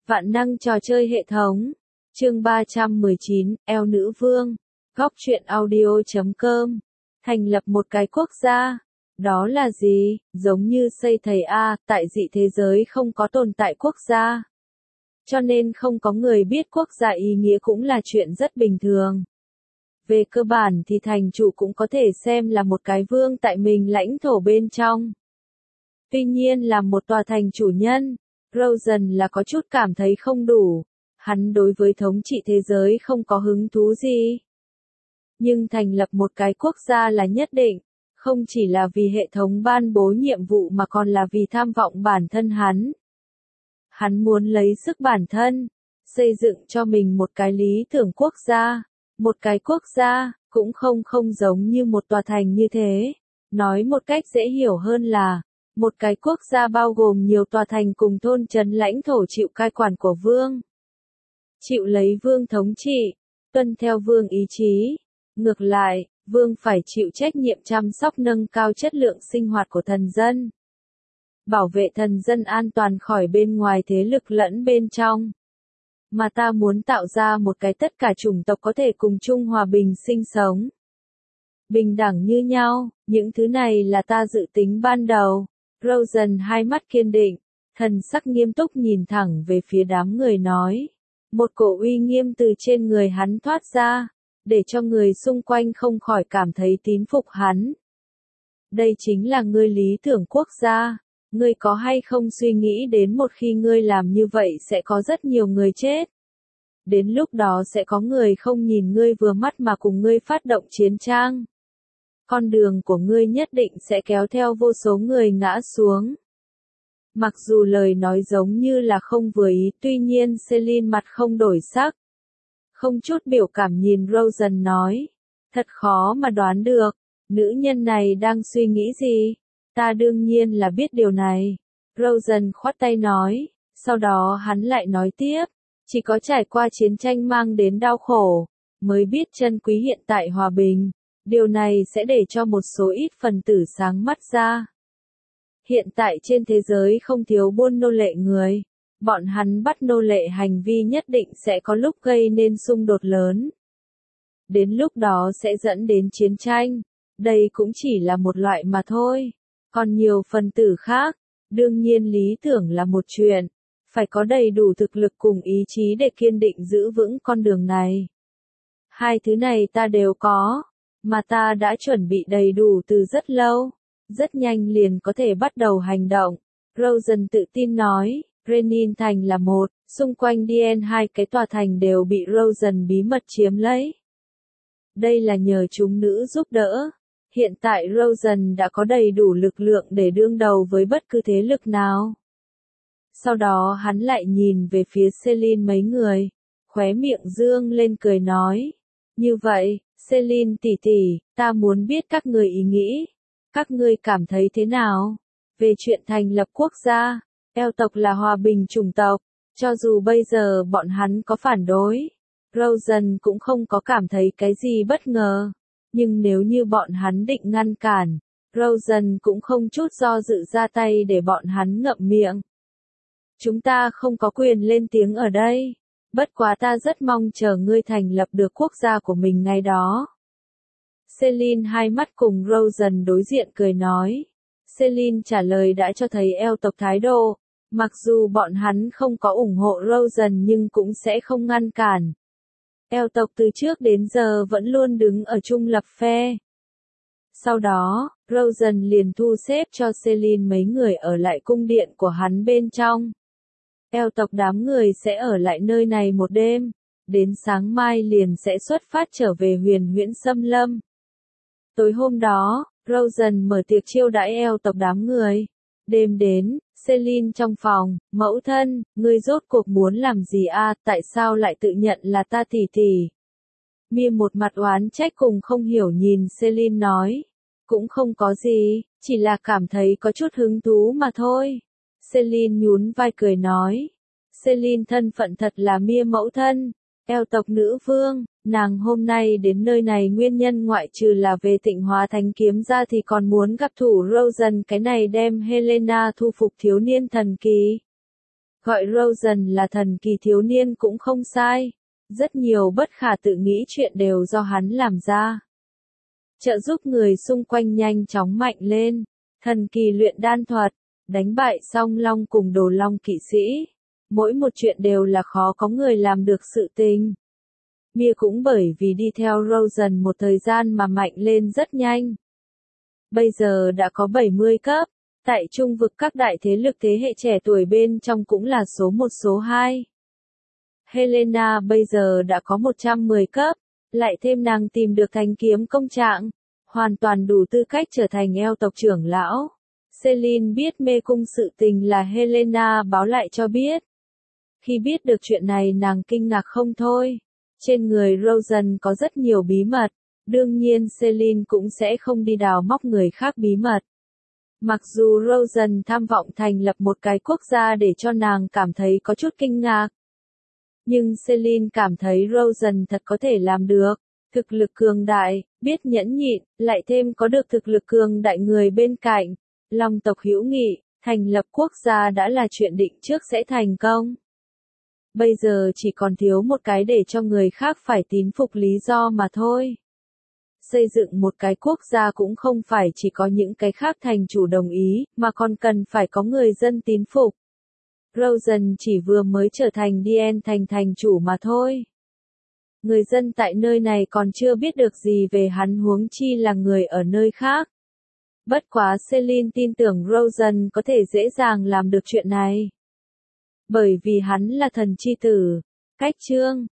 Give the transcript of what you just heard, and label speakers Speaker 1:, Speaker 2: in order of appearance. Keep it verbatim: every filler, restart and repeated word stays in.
Speaker 1: Vạn năng trò chơi hệ thống. Chương ba trăm mười chín, eo nữ vương. Góc truyện audio chấm com. Thành lập một cái quốc gia. Đó là gì? Giống như xây thầy A, tại dị thế giới không có tồn tại quốc gia. Cho nên không có người biết quốc gia ý nghĩa cũng là chuyện rất bình thường. Về cơ bản thì thành chủ cũng có thể xem là một cái vương tại mình lãnh thổ bên trong. Tuy nhiên là một tòa thành chủ nhân, Rosen là có chút cảm thấy không đủ. Hắn đối với thống trị thế giới không có hứng thú gì. Nhưng thành lập một cái quốc gia là nhất định, không chỉ là vì hệ thống ban bố nhiệm vụ mà còn là vì tham vọng bản thân hắn. Hắn muốn lấy sức bản thân, xây dựng cho mình một cái lý tưởng quốc gia. Một cái quốc gia, cũng không không giống như một tòa thành như thế. Nói một cách dễ hiểu hơn là, một cái quốc gia bao gồm nhiều tòa thành cùng thôn trấn lãnh thổ chịu cai quản của vương. Chịu lấy vương thống trị, tuân theo vương ý chí. Ngược lại, vương phải chịu trách nhiệm chăm sóc nâng cao chất lượng sinh hoạt của thần dân. Bảo vệ thần dân an toàn khỏi bên ngoài thế lực lẫn bên trong. Mà ta muốn tạo ra một cái tất cả chủng tộc có thể cùng chung hòa bình sinh sống. Bình đẳng như nhau, những thứ này là ta dự tính ban đầu. Rosen hai mắt kiên định, thần sắc nghiêm túc nhìn thẳng về phía đám người nói. Một cổ uy nghiêm từ trên người hắn thoát ra, để cho người xung quanh không khỏi cảm thấy tín phục hắn. Đây chính là ngươi lý tưởng quốc gia. Ngươi có hay không suy nghĩ đến một khi ngươi làm như vậy sẽ có rất nhiều người chết. Đến lúc đó sẽ có người không nhìn ngươi vừa mắt mà cùng ngươi phát động chiến tranh. Con đường của ngươi nhất định sẽ kéo theo vô số người ngã xuống. Mặc dù lời nói giống như là không vừa ý, tuy nhiên Celine mặt không đổi sắc. Không chút biểu cảm nhìn Rosen nói. Thật khó mà đoán được, nữ nhân này đang suy nghĩ gì? Ta đương nhiên là biết điều này. Rosen khoát tay nói, sau đó hắn lại nói tiếp, chỉ có trải qua chiến tranh mang đến đau khổ, mới biết trân quý hiện tại hòa bình. Điều này sẽ để cho một số ít phần tử sáng mắt ra. Hiện tại trên thế giới không thiếu buôn nô lệ người. Bọn hắn bắt nô lệ hành vi nhất định sẽ có lúc gây nên xung đột lớn. Đến lúc đó sẽ dẫn đến chiến tranh. Đây cũng chỉ là một loại mà thôi. Còn nhiều phần tử khác, đương nhiên lý tưởng là một chuyện, phải có đầy đủ thực lực cùng ý chí để kiên định giữ vững con đường này. Hai thứ này ta đều có, mà ta đã chuẩn bị đầy đủ từ rất lâu, rất nhanh liền có thể bắt đầu hành động. Rosen tự tin nói, Renin thành là một, xung quanh Dien hai cái tòa thành đều bị Rosen bí mật chiếm lấy. Đây là nhờ chúng nữ giúp đỡ. Hiện tại Rosen đã có đầy đủ lực lượng để đương đầu với bất cứ thế lực nào. Sau đó hắn lại nhìn về phía Celine mấy người, khóe miệng dương lên cười nói. Như vậy, Celine tỷ tỷ, ta muốn biết các người ý nghĩ. Các ngươi cảm thấy thế nào? Về chuyện thành lập quốc gia, eo tộc là hòa bình chủng tộc, cho dù bây giờ bọn hắn có phản đối. Rosen cũng không có cảm thấy cái gì bất ngờ. Nhưng nếu như bọn hắn định ngăn cản, Rosen cũng không chút do dự ra tay để bọn hắn ngậm miệng. Chúng ta không có quyền lên tiếng ở đây. Bất quá ta rất mong chờ ngươi thành lập được quốc gia của mình ngày đó. Celine hai mắt cùng Rosen đối diện cười nói. Celine trả lời đã cho thấy eo tộc thái độ. Mặc dù bọn hắn không có ủng hộ Rosen nhưng cũng sẽ không ngăn cản. Eo tộc từ trước đến giờ vẫn luôn đứng ở trung lập phe. Sau đó, Rosen liền thu xếp cho Celine mấy người ở lại cung điện của hắn bên trong. Eo tộc đám người sẽ ở lại nơi này một đêm, đến sáng mai liền sẽ xuất phát trở về huyền huyễn xâm lâm. Tối hôm đó, Rosen mở tiệc chiêu đãi eo tộc đám người. Đêm đến, Celine trong phòng, mẫu thân, ngươi rốt cuộc muốn làm gì a? À, tại sao lại tự nhận là ta tỷ tỷ? Mia một mặt oán trách cùng không hiểu nhìn Celine nói. Cũng không có gì, chỉ là cảm thấy có chút hứng thú mà thôi. Celine nhún vai cười nói. Celine thân phận thật là Mia mẫu thân, eo tộc nữ vương, nàng hôm nay đến nơi này nguyên nhân ngoại trừ là về Tịnh Hóa Thánh Kiếm ra thì còn muốn gặp thủ Rosen cái này đem Helena thu phục thiếu niên thần kỳ. Gọi Rosen là thần kỳ thiếu niên cũng không sai. Rất nhiều bất khả tự nghĩ chuyện đều do hắn làm ra. Trợ giúp người xung quanh nhanh chóng mạnh lên. Thần kỳ luyện đan thuật. Đánh bại song long cùng đồ long kỵ sĩ. Mỗi một chuyện đều là khó có người làm được sự tình. Mia cũng bởi vì đi theo Rosen một thời gian mà mạnh lên rất nhanh. Bây giờ đã có bảy mươi cấp. Tại trung vực các đại thế lực thế hệ trẻ tuổi bên trong cũng là số một số hai. Helena bây giờ đã có một trăm mười cấp, lại thêm nàng tìm được thanh kiếm công trạng, hoàn toàn đủ tư cách trở thành eo tộc trưởng lão. Celine biết mê cung sự tình là Helena báo lại cho biết. Khi biết được chuyện này nàng kinh ngạc không thôi. Trên người Rosen có rất nhiều bí mật, đương nhiên Celine cũng sẽ không đi đào móc người khác bí mật. Mặc dù Rosen tham vọng thành lập một cái quốc gia để cho nàng cảm thấy có chút kinh ngạc. Nhưng Celine cảm thấy Rosen thật có thể làm được. Thực lực cường đại, biết nhẫn nhịn, lại thêm có được thực lực cường đại người bên cạnh. Long tộc hữu nghị, thành lập quốc gia đã là chuyện định trước sẽ thành công. Bây giờ chỉ còn thiếu một cái để cho người khác phải tín phục lý do mà thôi. Xây dựng một cái quốc gia cũng không phải chỉ có những cái khác thành chủ đồng ý, mà còn cần phải có người dân tín phục. Rosen chỉ vừa mới trở thành Dien thành thành chủ mà thôi. Người dân tại nơi này còn chưa biết được gì về hắn huống chi là người ở nơi khác. Bất quá Celine tin tưởng Rosen có thể dễ dàng làm được chuyện này. Bởi vì hắn là thần chi tử. Cách chương